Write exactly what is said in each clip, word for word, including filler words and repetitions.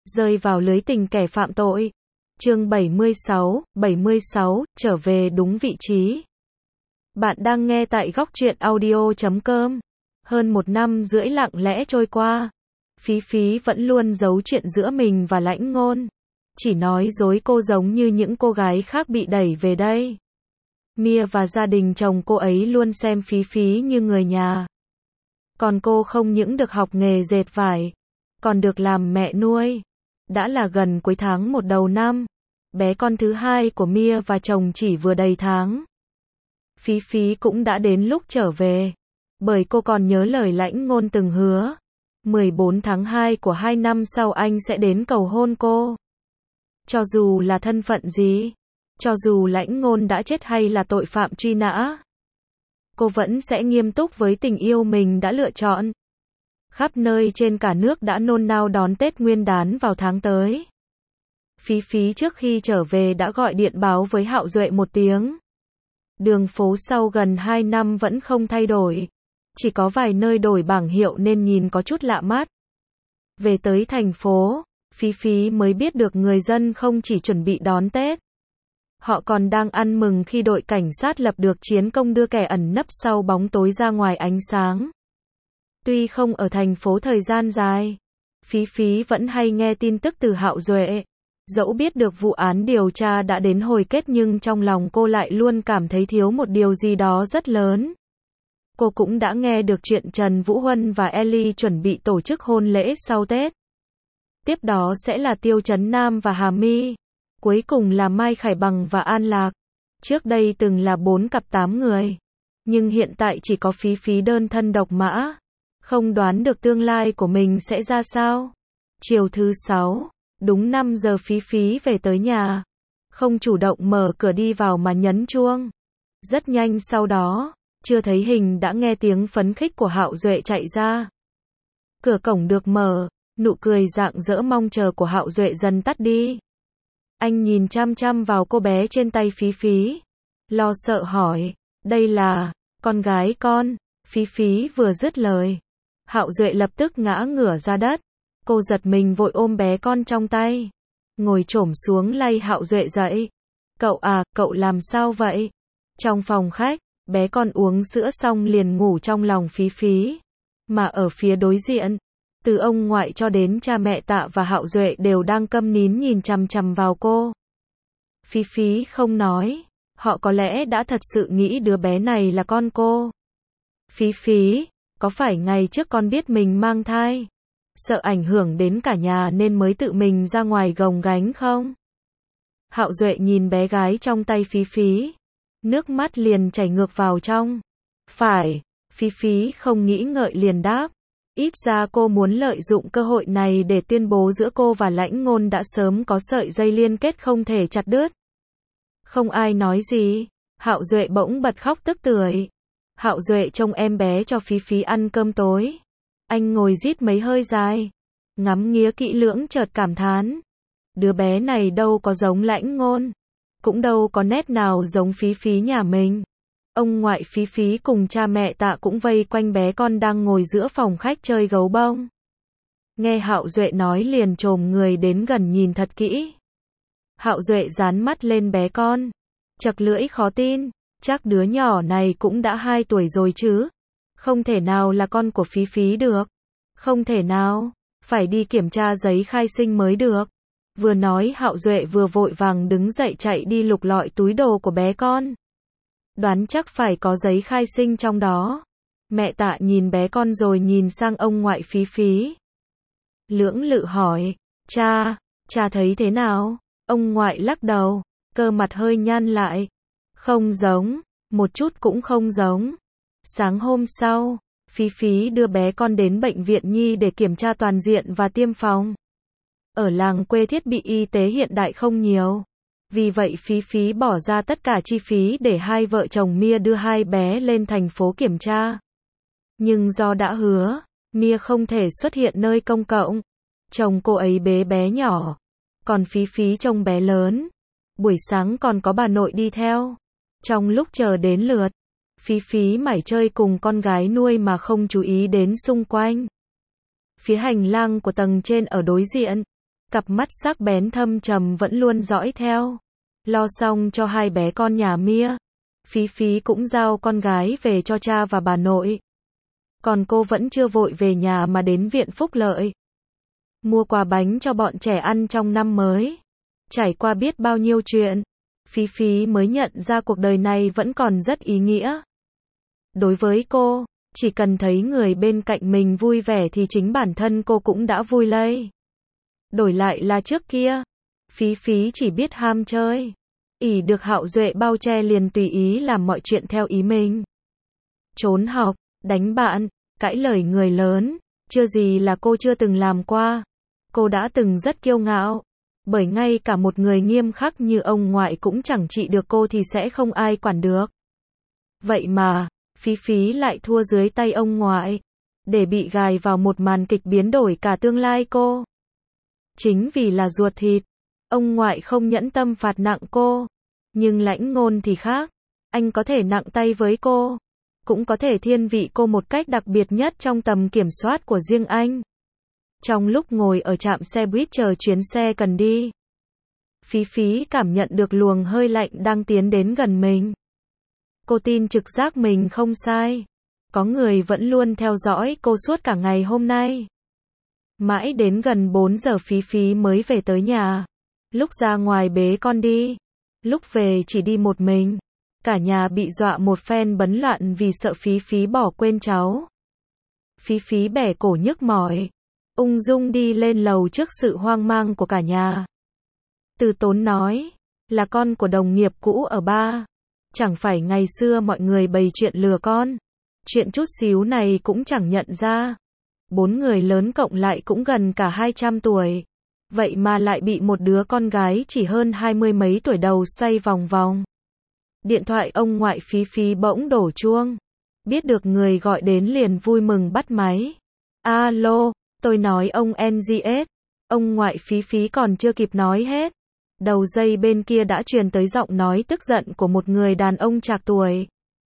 rơi vào lưới tình kẻ phạm tội. Chương bảy mươi sáu, bảy mươi sáu, trở về đúng vị trí. Bạn đang nghe tại góc truyện audio chấm com. Hơn một năm rưỡi lặng lẽ trôi qua. Phí Phí vẫn luôn giấu chuyện giữa mình và Lãnh Ngôn. Chỉ nói dối cô giống như những cô gái khác bị đẩy về đây. Mia và gia đình chồng cô ấy luôn xem Phí Phí như người nhà. Còn cô không những được học nghề dệt vải, còn được làm mẹ nuôi. Đã là gần cuối tháng một đầu năm. Bé con thứ hai của Mia và chồng chỉ vừa đầy tháng. Phí Phí cũng đã đến lúc trở về. Bởi cô còn nhớ lời Lãnh Ngôn từng hứa. mười bốn tháng hai của hai năm sau anh sẽ đến cầu hôn cô. Cho dù là thân phận gì, cho dù Lãnh Ngôn đã chết hay là tội phạm truy nã, cô vẫn sẽ nghiêm túc với tình yêu mình đã lựa chọn. Khắp nơi trên cả nước đã nôn nao đón Tết Nguyên đán vào tháng tới. Phí Phí trước khi trở về đã gọi điện báo với Hạo Duệ một tiếng. Đường phố sau gần hai năm vẫn không thay đổi. Chỉ có vài nơi đổi bảng hiệu nên nhìn có chút lạ mắt. Về tới thành phố, Phí Phí mới biết được người dân không chỉ chuẩn bị đón Tết. Họ còn đang ăn mừng khi đội cảnh sát lập được chiến công đưa kẻ ẩn nấp sau bóng tối ra ngoài ánh sáng. Tuy không ở thành phố thời gian dài, Phí Phí vẫn hay nghe tin tức từ Hạo Duệ. Dẫu biết được vụ án điều tra đã đến hồi kết nhưng trong lòng cô lại luôn cảm thấy thiếu một điều gì đó rất lớn. Cô cũng đã nghe được chuyện Trần Vũ Huân và Ellie chuẩn bị tổ chức hôn lễ sau Tết. Tiếp đó sẽ là Tiêu Chấn Nam và Hà My. Cuối cùng là Mai Khải Bằng và An Lạc. Trước đây từng là bốn cặp tám người. Nhưng hiện tại chỉ có Phí Phí đơn thân độc mã. Không đoán được tương lai của mình sẽ ra sao. Chiều thứ sáu, đúng năm giờ Phí Phí về tới nhà. Không chủ động mở cửa đi vào mà nhấn chuông. Rất nhanh sau đó, chưa thấy hình đã nghe tiếng phấn khích của Hạo Duệ chạy ra. Cửa cổng được mở, nụ cười rạng rỡ mong chờ của Hạo Duệ dần tắt đi. Anh nhìn chăm chăm vào cô bé trên tay Phí Phí. Lo sợ hỏi, đây là, con gái con. Phí Phí vừa dứt lời. Hạo Duệ lập tức ngã ngửa ra đất. Cô giật mình vội ôm bé con trong tay. Ngồi xổm xuống lay Hạo Duệ dậy. Cậu à, cậu làm sao vậy? Trong phòng khách, bé con uống sữa xong liền ngủ trong lòng Phí Phí. Mà ở phía đối diện, từ ông ngoại cho đến cha mẹ Tạ và Hạo Duệ đều đang câm nín nhìn chằm chằm vào cô. Phí Phí không nói. Họ có lẽ đã thật sự nghĩ đứa bé này là con cô. Phí Phí, có phải ngày trước con biết mình mang thai? Sợ ảnh hưởng đến cả nhà nên mới tự mình ra ngoài gồng gánh không? Hạo Duệ nhìn bé gái trong tay Phí Phí. Nước mắt liền chảy ngược vào trong. Phải, Phí Phí không nghĩ ngợi liền đáp. Ít ra cô muốn lợi dụng cơ hội này để tuyên bố giữa cô và Lãnh Ngôn đã sớm có sợi dây liên kết không thể chặt đứt. Không ai nói gì. Hạo Duệ bỗng bật khóc tức tưởi. Hạo Duệ trông em bé cho Phí Phí ăn cơm tối. Anh ngồi rít mấy hơi dài. Ngắm nghía kỹ lưỡng chợt cảm thán. Đứa bé này đâu có giống Lãnh Ngôn. Cũng đâu có nét nào giống Phí Phí nhà mình. Ông ngoại Phí Phí cùng cha mẹ Tạ cũng vây quanh bé con đang ngồi giữa phòng khách chơi gấu bông. Nghe Hạo Duệ nói liền chồm người đến gần nhìn thật kỹ. Hạo Duệ dán mắt lên bé con. Chật lưỡi khó tin. Chắc đứa nhỏ này cũng đã hai tuổi rồi chứ. Không thể nào là con của Phí Phí được. Không thể nào. Phải đi kiểm tra giấy khai sinh mới được. Vừa nói Hạo Duệ vừa vội vàng đứng dậy chạy đi lục lọi túi đồ của bé con. Đoán chắc phải có giấy khai sinh trong đó. Mẹ Tạ nhìn bé con rồi nhìn sang ông ngoại Phí Phí. Lưỡng lự hỏi, cha, cha thấy thế nào? Ông ngoại lắc đầu, cơ mặt hơi nhăn lại. Không giống, một chút cũng không giống. Sáng hôm sau, Phí Phí đưa bé con đến bệnh viện Nhi để kiểm tra toàn diện và tiêm phòng. Ở làng quê thiết bị y tế hiện đại không nhiều. Vì vậy Phí Phí bỏ ra tất cả chi phí để hai vợ chồng Mia đưa hai bé lên thành phố kiểm tra. Nhưng do đã hứa, Mia không thể xuất hiện nơi công cộng. Chồng cô ấy bế bé nhỏ. Còn Phí Phí trông bé lớn. Buổi sáng còn có bà nội đi theo. Trong lúc chờ đến lượt, Phí Phí mải chơi cùng con gái nuôi mà không chú ý đến xung quanh. Phía hành lang của tầng trên ở đối diện, Cặp mắt sắc bén thâm trầm vẫn luôn dõi theo. Lo xong cho hai bé con nhà Mia, Phí Phí cũng giao con gái về cho cha và bà nội. Còn cô vẫn chưa vội về nhà mà đến viện phúc lợi. Mua quà bánh cho bọn trẻ ăn trong năm mới. Trải qua biết bao nhiêu chuyện, Phí Phí mới nhận ra cuộc đời này vẫn còn rất ý nghĩa. Đối với cô, chỉ cần thấy người bên cạnh mình vui vẻ thì chính bản thân cô cũng đã vui lây. Đổi lại là trước kia, Phí Phí chỉ biết ham chơi. ỷ được Hạo Duệ bao che liền tùy ý làm mọi chuyện theo ý mình. Trốn học, đánh bạn, cãi lời người lớn, chưa gì là cô chưa từng làm qua. Cô đã từng rất kiêu ngạo, bởi ngay cả một người nghiêm khắc như ông ngoại cũng chẳng trị được cô thì sẽ không ai quản được. Vậy mà, Phí Phí lại thua dưới tay ông ngoại, để bị gài vào một màn kịch biến đổi cả tương lai cô. Chính vì là ruột thịt, ông ngoại không nhẫn tâm phạt nặng cô. Nhưng Lãnh Ngôn thì khác, anh có thể nặng tay với cô, cũng có thể thiên vị cô một cách đặc biệt nhất trong tầm kiểm soát của riêng anh. Trong lúc ngồi ở trạm xe buýt chờ chuyến xe cần đi, Phí Phí cảm nhận được luồng hơi lạnh đang tiến đến gần mình. Cô tin trực giác mình không sai. Có người vẫn luôn theo dõi cô suốt cả ngày hôm nay. Mãi đến gần bốn giờ Phí Phí mới về tới nhà. Lúc ra ngoài bế con đi, lúc về chỉ đi một mình. Cả nhà bị dọa một phen bấn loạn vì sợ Phí Phí bỏ quên cháu. Phí Phí bẻ cổ nhức mỏi, ung dung đi lên lầu trước sự hoang mang của cả nhà. Từ Tốn nói, là con của đồng nghiệp cũ ở ba. Chẳng phải ngày xưa mọi người bày chuyện lừa con. Chuyện chút xíu này cũng chẳng nhận ra. Bốn người lớn cộng lại cũng gần cả hai trăm tuổi. Vậy mà lại bị một đứa con gái chỉ hơn hai mươi mấy tuổi đầu xoay vòng vòng. Điện thoại ông ngoại Phí Phí bỗng đổ chuông. Biết được người gọi đến liền vui mừng bắt máy. Alo, tôi nói ông en giê ét. Ông ngoại Phí Phí còn chưa kịp nói hết. Đầu dây bên kia đã truyền tới giọng nói tức giận của một người đàn ông trạc tuổi.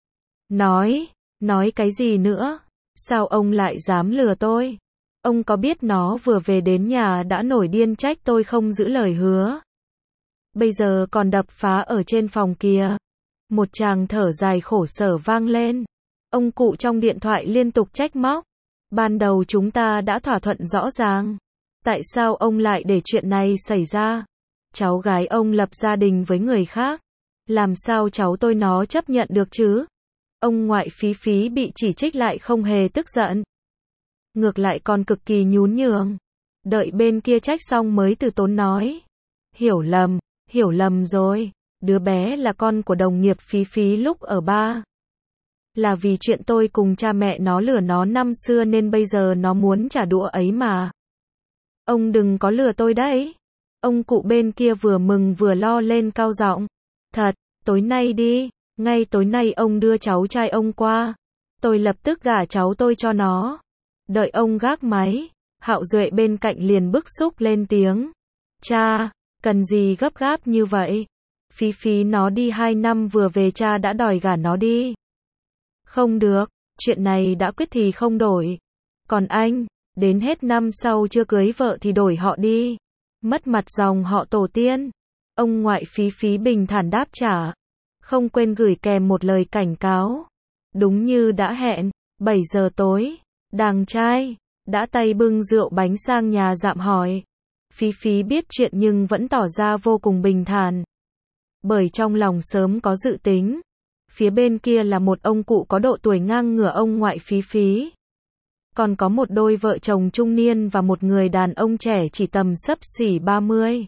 Nói, nói cái gì nữa? Sao ông lại dám lừa tôi? Ông có biết nó vừa về đến nhà đã nổi điên trách tôi không giữ lời hứa. Bây giờ còn đập phá ở trên phòng kìa. Một tràng thở dài khổ sở vang lên. Ông cụ trong điện thoại liên tục trách móc. Ban đầu chúng ta đã thỏa thuận rõ ràng. Tại sao ông lại để chuyện này xảy ra? Cháu gái ông lập gia đình với người khác. Làm sao cháu tôi nó chấp nhận được chứ? Ông ngoại Phí Phí bị chỉ trích lại không hề tức giận. Ngược lại còn cực kỳ nhún nhường. Đợi bên kia trách xong mới Từ Tốn nói. Hiểu lầm, hiểu lầm rồi. Đứa bé là con của đồng nghiệp Phí Phí lúc ở ba. Là vì chuyện tôi cùng cha mẹ nó lừa nó năm xưa nên bây giờ nó muốn trả đũa ấy mà. Ông đừng có lừa tôi đấy. Ông cụ bên kia vừa mừng vừa lo lên cao giọng. Thật, tối nay đi, ngay tối nay ông đưa cháu trai ông qua. Tôi lập tức gả cháu tôi cho nó. Đợi ông gác máy, Hạo Duệ bên cạnh liền bức xúc lên tiếng. Cha, cần gì gấp gáp như vậy? Phí Phí nó đi hai năm vừa về cha đã đòi gả nó đi. Không được, chuyện này đã quyết thì không đổi. Còn anh, đến hết năm sau chưa cưới vợ thì đổi họ đi. Mất mặt dòng họ tổ tiên. Ông ngoại Phí Phí bình thản đáp trả. Không quên gửi kèm một lời cảnh cáo. Đúng như đã hẹn, bảy giờ tối, đàng trai đã tay bưng rượu bánh sang nhà dạm hỏi. Phí Phí biết chuyện nhưng vẫn tỏ ra vô cùng bình thản. Bởi trong lòng sớm có dự tính. Phía bên kia là một ông cụ có độ tuổi ngang ngửa ông ngoại Phí Phí. Còn có một đôi vợ chồng trung niên và một người đàn ông trẻ chỉ tầm xấp xỉ ba mươi.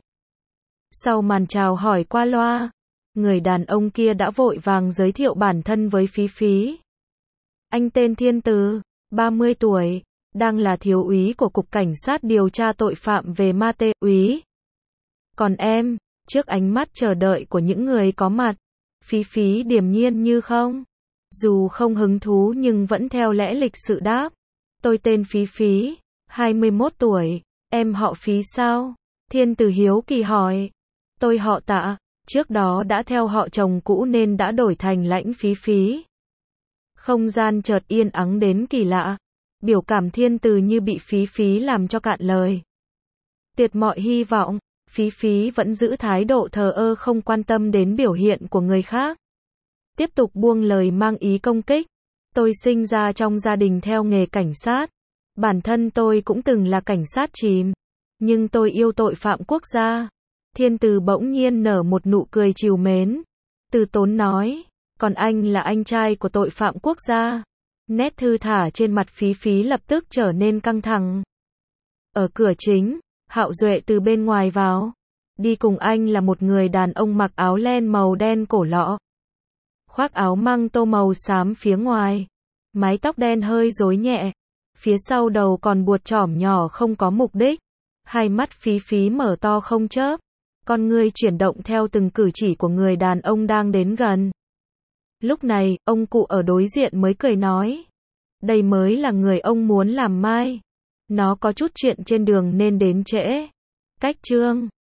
Sau màn chào hỏi qua loa, người đàn ông kia đã vội vàng giới thiệu bản thân với Phí Phí. Anh tên Thiên Từ, ba mươi tuổi, đang là thiếu úy của Cục Cảnh sát điều tra tội phạm về ma túy. Úy. Còn em, trước ánh mắt chờ đợi của những người có mặt, Phí Phí điềm nhiên như không. Dù không hứng thú nhưng vẫn theo lẽ lịch sự đáp. Tôi tên Phí Phí, hai mươi mốt tuổi, em họ Phí sao? Thiên Từ hiếu kỳ hỏi. Tôi họ Tạ, trước đó đã theo họ chồng cũ nên đã đổi thành Lãnh Phí Phí. Không gian chợt yên ắng đến kỳ lạ. Biểu cảm Thiên Từ như bị Phí Phí làm cho cạn lời. Tuyệt mọi hy vọng, Phí Phí vẫn giữ thái độ thờ ơ không quan tâm đến biểu hiện của người khác. Tiếp tục buông lời mang ý công kích. Tôi sinh ra trong gia đình theo nghề cảnh sát. Bản thân tôi cũng từng là cảnh sát chìm. Nhưng tôi yêu tội phạm quốc gia. Thiên Từ bỗng nhiên nở một nụ cười trìu mến. Từ Tốn nói, còn anh là anh trai của tội phạm quốc gia. Nét thư thả trên mặt Phí Phí lập tức trở nên căng thẳng. Ở cửa chính, Hạo Duệ từ bên ngoài vào. Đi cùng anh là một người đàn ông mặc áo len màu đen cổ lọ. Khoác áo măng tô màu xám phía ngoài. Mái tóc đen hơi rối nhẹ. Phía sau đầu còn buột chỏm nhỏ không có mục đích. Hai mắt Phí Phí mở to không chớp. Con ngươi chuyển động theo từng cử chỉ của người đàn ông đang đến gần. Lúc này, ông cụ ở đối diện mới cười nói. Đây mới là người ông muốn làm mai. Nó có chút chuyện trên đường nên đến trễ. Cách chương